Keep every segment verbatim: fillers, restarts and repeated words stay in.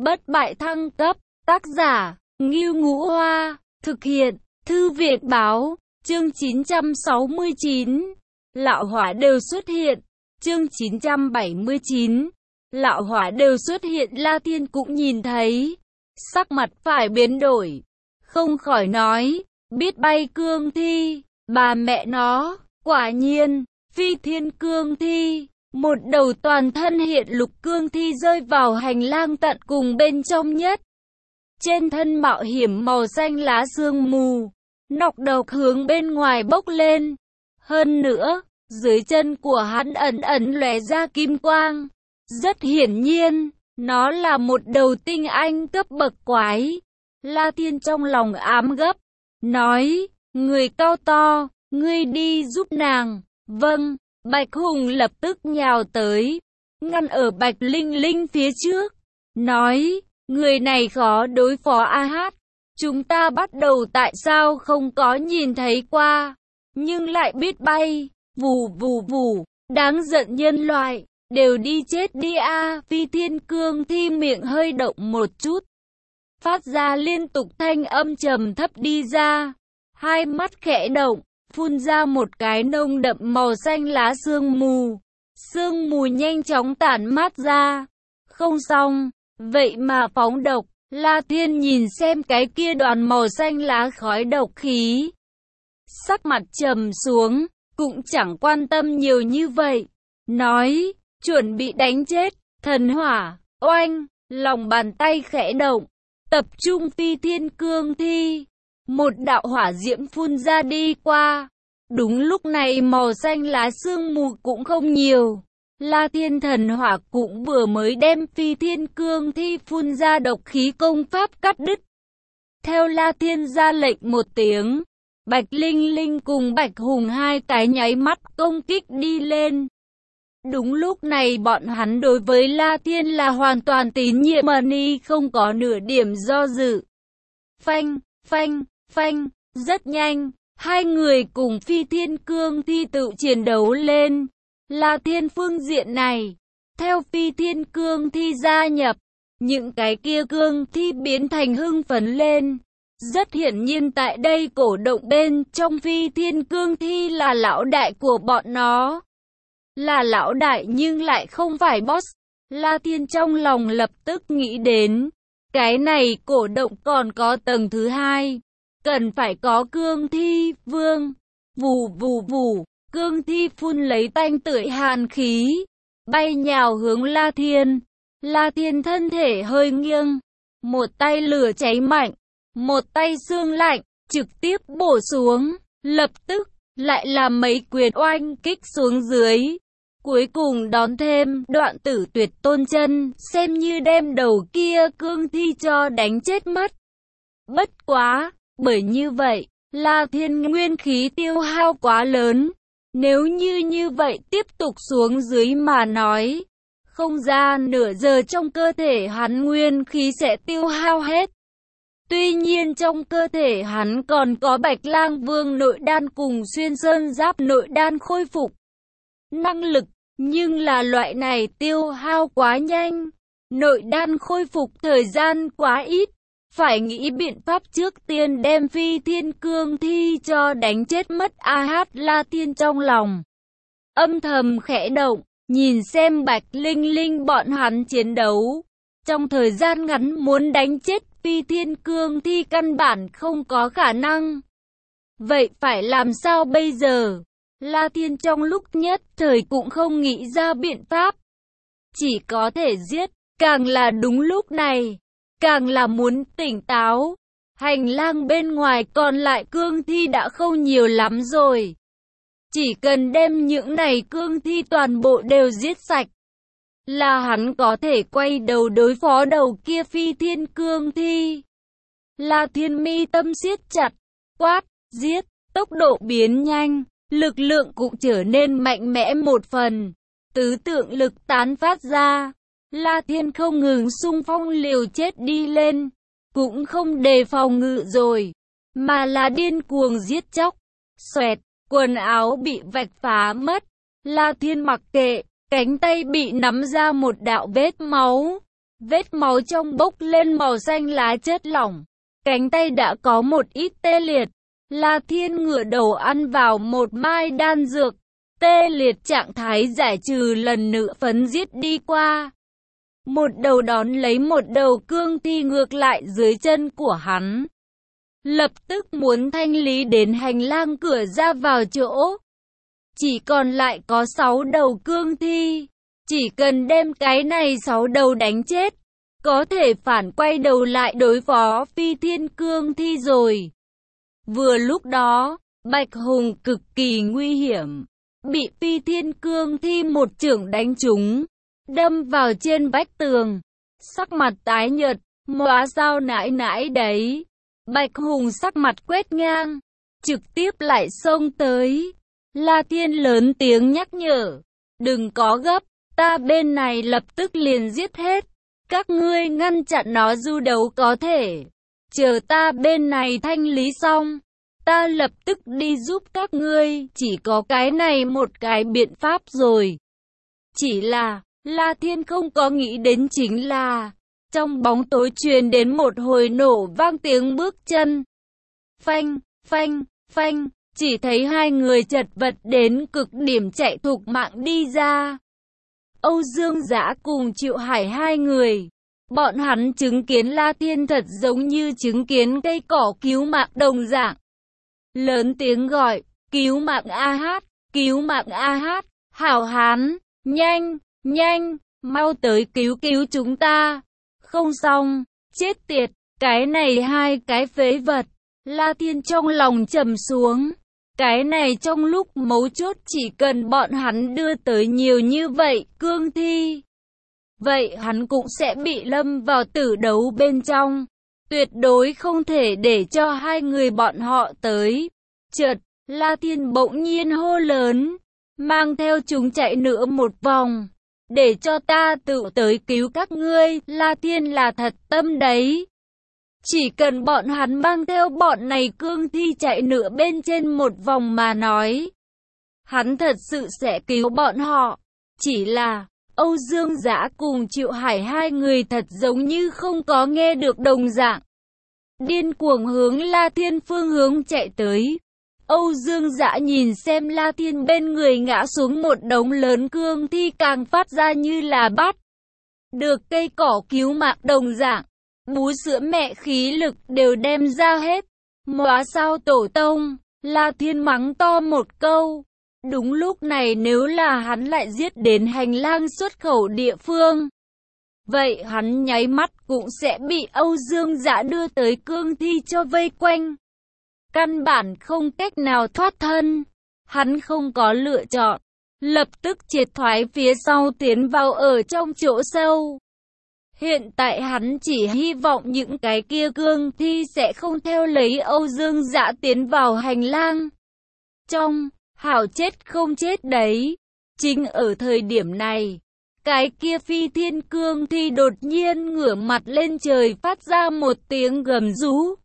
Bất bại thăng cấp, tác giả, Ngưu Ngũ Hoa, thực hiện, Thư viện báo, chương chín trăm sáu mươi chín, Lạo hỏa đều xuất hiện, chương chín trăm bảy mươi chín, Lạo hỏa đều xuất hiện. La Thiên cũng nhìn thấy, sắc mặt phải biến đổi, không khỏi nói, biết bay cương thi, bà mẹ nó, quả nhiên, phi thiên cương thi. Một đầu toàn thân hiện lục cương thi rơi vào hành lang tận cùng bên trong nhất. Trên thân mạo hiểm màu xanh lá sương mù, nọc độc hướng bên ngoài bốc lên. Hơn nữa, dưới chân của hắn ẩn ẩn lóe ra kim quang. Rất hiển nhiên, nó là một đầu tinh anh cấp bậc quái. La Thiên trong lòng ám gấp, nói, người cao to, ngươi đi giúp nàng. Vâng. Bạch Hùng lập tức nhào tới, ngăn ở Bạch Linh Linh phía trước, nói, người này khó đối phó a hát, chúng ta bắt đầu tại sao không có nhìn thấy qua, nhưng lại biết bay, vù vù vù, đáng giận nhân loại, đều đi chết đi a. Phi thiên cương thi miệng hơi động một chút, phát ra liên tục thanh âm trầm thấp đi ra, hai mắt khẽ động, phun ra một cái nông đậm màu xanh lá sương mù. Sương mù nhanh chóng tản mát ra. Không xong, vậy mà phóng độc. La Thiên nhìn xem cái kia đoàn màu xanh lá khói độc khí, sắc mặt trầm xuống, cũng chẳng quan tâm nhiều như vậy. Nói, chuẩn bị đánh chết, thần hỏa, oanh, lòng bàn tay khẽ động, tập trung phi thiên cương thi. Một đạo hỏa diễm phun ra đi qua. Đúng lúc này màu xanh lá sương mù cũng không nhiều. La Thiên thần hỏa cũng vừa mới đem phi thiên cương thi phun ra độc khí công pháp cắt đứt. Theo La Thiên ra lệnh một tiếng, Bạch Linh Linh cùng Bạch Hùng hai cái nháy mắt công kích đi lên. Đúng lúc này bọn hắn đối với La Thiên là hoàn toàn tín nhiệm mà ni không có nửa điểm do dự. Phanh, phanh, phanh, rất nhanh, hai người cùng phi thiên cương thi tự chiến đấu lên. La Thiên phương diện này, theo phi thiên cương thi gia nhập, những cái kia cương thi biến thành hưng phấn lên. Rất hiển nhiên tại đây cổ động bên trong phi thiên cương thi là lão đại của bọn nó. Là lão đại nhưng lại không phải boss. La Thiên trong lòng lập tức nghĩ đến, cái này cổ động còn có tầng thứ hai. Cần phải có cương thi vương. Vù vù vù, cương thi phun lấy tanh tưởi hàn khí, bay nhào hướng La Thiên. La Thiên thân thể hơi nghiêng, một tay lửa cháy mạnh, một tay xương lạnh, trực tiếp bổ xuống, lập tức lại là mấy quyền oanh kích xuống dưới. Cuối cùng đón thêm đoạn tử tuyệt tôn chân, xem như đem đầu kia cương thi cho đánh chết mất. Bất quá, bởi như vậy, La Thiên nguyên khí tiêu hao quá lớn. Nếu như như vậy tiếp tục xuống dưới mà nói, không ra nửa giờ trong cơ thể hắn nguyên khí sẽ tiêu hao hết. Tuy nhiên trong cơ thể hắn còn có Bạch Lang Vương nội đan cùng Xuyên Sơn Giáp nội đan khôi phục năng lực, nhưng là loại này tiêu hao quá nhanh, nội đan khôi phục thời gian quá ít. Phải nghĩ biện pháp trước tiên đem phi thiên cương thi cho đánh chết mất a hát. La Thiên trong lòng âm thầm khẽ động, nhìn xem Bạch Linh Linh bọn hắn chiến đấu. Trong thời gian ngắn muốn đánh chết phi thiên cương thi căn bản không có khả năng. Vậy phải làm sao bây giờ? La Thiên trong lúc nhất thời cũng không nghĩ ra biện pháp. Chỉ có thể giết, càng là đúng lúc này, càng là muốn tỉnh táo. Hành lang bên ngoài còn lại cương thi đã không nhiều lắm rồi. Chỉ cần đem những này cương thi toàn bộ đều giết sạch, là hắn có thể quay đầu đối phó đầu kia phi thiên cương thi. La Thiên mi tâm siết chặt, quát, giết, tốc độ biến nhanh, lực lượng cũng trở nên mạnh mẽ một phần. Tứ tượng lực tán phát ra. La Thiên không ngừng xung phong liều chết đi lên, cũng không đề phòng ngự rồi, mà là điên cuồng giết chóc. Xoẹt, quần áo bị vạch phá mất. La Thiên mặc kệ, cánh tay bị nắm ra một đạo vết máu. Vết máu trong bốc lên màu xanh lá chất lỏng. Cánh tay đã có một ít tê liệt. La Thiên ngửa đầu ăn vào một mai đan dược. Tê liệt trạng thái giải trừ lần nữa phấn giết đi qua. Một đầu đón lấy một đầu cương thi ngược lại dưới chân của hắn. Lập tức muốn thanh lý đến hành lang cửa ra vào chỗ. Chỉ còn lại có sáu đầu cương thi. Chỉ cần đem cái này sáu đầu đánh chết, có thể phản quay đầu lại đối phó phi thiên cương thi rồi. Vừa lúc đó, Bạch Hùng cực kỳ nguy hiểm. Bị phi thiên cương thi một chưởng đánh trúng, đâm vào trên vách tường. Sắc mặt tái nhợt, móa sao nãi nãi đấy. Bạch Hùng sắc mặt quét ngang, trực tiếp lại xông tới. La Thiên lớn tiếng nhắc nhở, đừng có gấp, ta bên này lập tức liền giết hết. Các ngươi ngăn chặn nó du đấu có thể. Chờ ta bên này thanh lý xong, ta lập tức đi giúp các ngươi. Chỉ có cái này một cái biện pháp rồi. Chỉ là, La Thiên không có nghĩ đến chính là, trong bóng tối truyền đến một hồi nổ vang tiếng bước chân. Phanh, phanh, phanh, chỉ thấy hai người chật vật đến cực điểm chạy thục mạng đi ra. Âu Dương Dã cùng Triệu Hải hai người. Bọn hắn chứng kiến La Thiên thật giống như chứng kiến cây cỏ cứu mạng đồng dạng. Lớn tiếng gọi, cứu mạng A Hát, cứu mạng A Hát, hảo hán, nhanh, nhanh, mau tới cứu cứu chúng ta. Không xong, chết tiệt, cái này hai cái phế vật. La Thiên trong lòng trầm xuống. Cái này trong lúc mấu chốt chỉ cần bọn hắn đưa tới nhiều như vậy, cương thi. Vậy hắn cũng sẽ bị lâm vào tử đấu bên trong. Tuyệt đối không thể để cho hai người bọn họ tới. Chợt, La Thiên bỗng nhiên hô lớn, mang theo chúng chạy nữa một vòng. Để cho ta tự tới cứu các ngươi, La Thiên là thật tâm đấy. Chỉ cần bọn hắn mang theo bọn này cương thi chạy nữa bên trên một vòng mà nói, hắn thật sự sẽ cứu bọn họ. Chỉ là, Âu Dương Dã cùng Triệu Hải hai người thật giống như không có nghe được đồng dạng. Điên cuồng hướng La Thiên phương hướng chạy tới. Âu Dương Dã nhìn xem La Thiên bên người ngã xuống một đống lớn cương thi càng phát ra như là bắt được cây cỏ cứu mạng đồng dạng. Bú sữa mẹ khí lực đều đem ra hết. Móa sao tổ tông, La Thiên mắng to một câu. Đúng lúc này nếu là hắn lại giết đến hành lang xuất khẩu địa phương, vậy hắn nháy mắt cũng sẽ bị Âu Dương Dã đưa tới cương thi cho vây quanh. Căn bản không cách nào thoát thân. Hắn không có lựa chọn. Lập tức triệt thoái phía sau tiến vào ở trong chỗ sâu. Hiện tại hắn chỉ hy vọng những cái kia cương thi sẽ không theo lấy Âu Dương Dã tiến vào hành lang. Trong, hảo chết không chết đấy. Chính ở thời điểm này, cái kia phi thiên cương thi đột nhiên ngửa mặt lên trời phát ra một tiếng gầm rú.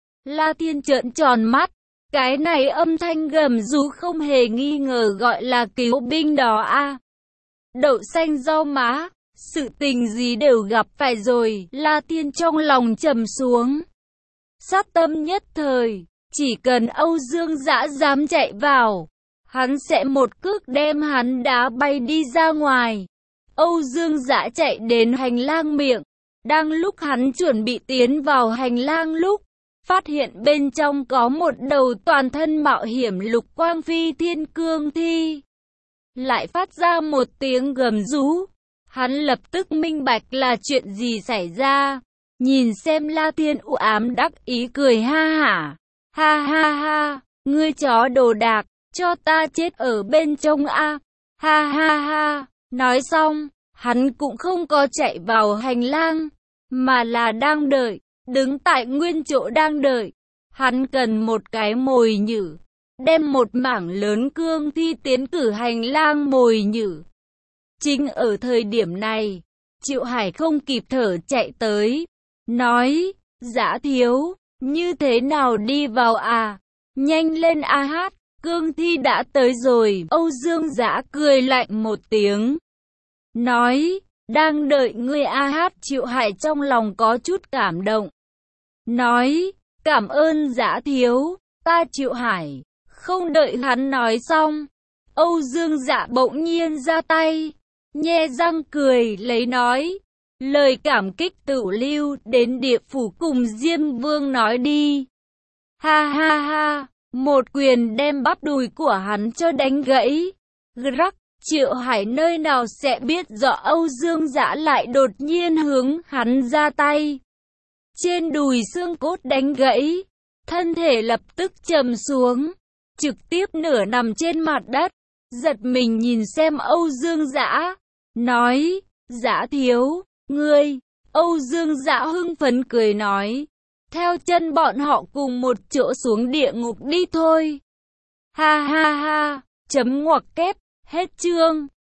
La Thiên trợn tròn mắt. Cái này âm thanh gầm rú không hề nghi ngờ gọi là cứu binh đó a. Đậu xanh rau má. Sự tình gì đều gặp phải rồi, La Thiên trong lòng trầm xuống. Sát tâm nhất thời, chỉ cần Âu Dương Dã dám chạy vào, hắn sẽ một cước đem hắn đá bay đi ra ngoài. Âu Dương Dã chạy đến hành lang miệng, đang lúc hắn chuẩn bị tiến vào hành lang lúc, phát hiện bên trong có một đầu toàn thân mạo hiểm lục quang phi thiên cương thi. Lại phát ra một tiếng gầm rú. Hắn lập tức minh bạch là chuyện gì xảy ra. Nhìn xem La Thiên u ám đắc ý cười ha hả. Ha ha ha, ngươi chó đồ đạc, cho ta chết ở bên trong a. Ha ha ha, nói xong, hắn cũng không có chạy vào hành lang, mà là đang đợi, đứng tại nguyên chỗ đang đợi. Hắn cần một cái mồi nhử, đem một mảng lớn cương thi tiến cử hành lang mồi nhử. Chính ở thời điểm này, Triệu Hải không kịp thở chạy tới, nói, Dã thiếu, như thế nào đi vào à? Nhanh lên A Hát, cương thi đã tới rồi. Âu Dương Dã cười lạnh một tiếng, nói, Đang đợi ngươi a hát Triệu Hải trong lòng có chút cảm động. Nói, cảm ơn Dã thiếu, ta Triệu Hải. Không đợi hắn nói xong, Âu Dương Dạ bỗng nhiên ra tay, nhe răng cười lấy nói, lời cảm kích tự lưu đến địa phủ cùng Diêm Vương nói đi. Ha ha ha, một quyền đem bắp đùi của hắn cho đánh gãy. Rắc, Triệu Hải nơi nào sẽ biết rõ Âu Dương Dạ lại đột nhiên hướng hắn ra tay. Trên đùi xương cốt đánh gãy, thân thể lập tức trầm xuống, trực tiếp nửa nằm trên mặt đất, giật mình nhìn xem Âu Dương Dã, nói, Dã thiếu, ngươi, Âu Dương Dã hưng phấn cười nói, theo chân bọn họ cùng một chỗ xuống địa ngục đi thôi. Ha ha ha, chấm ngoặc kép, hết chương.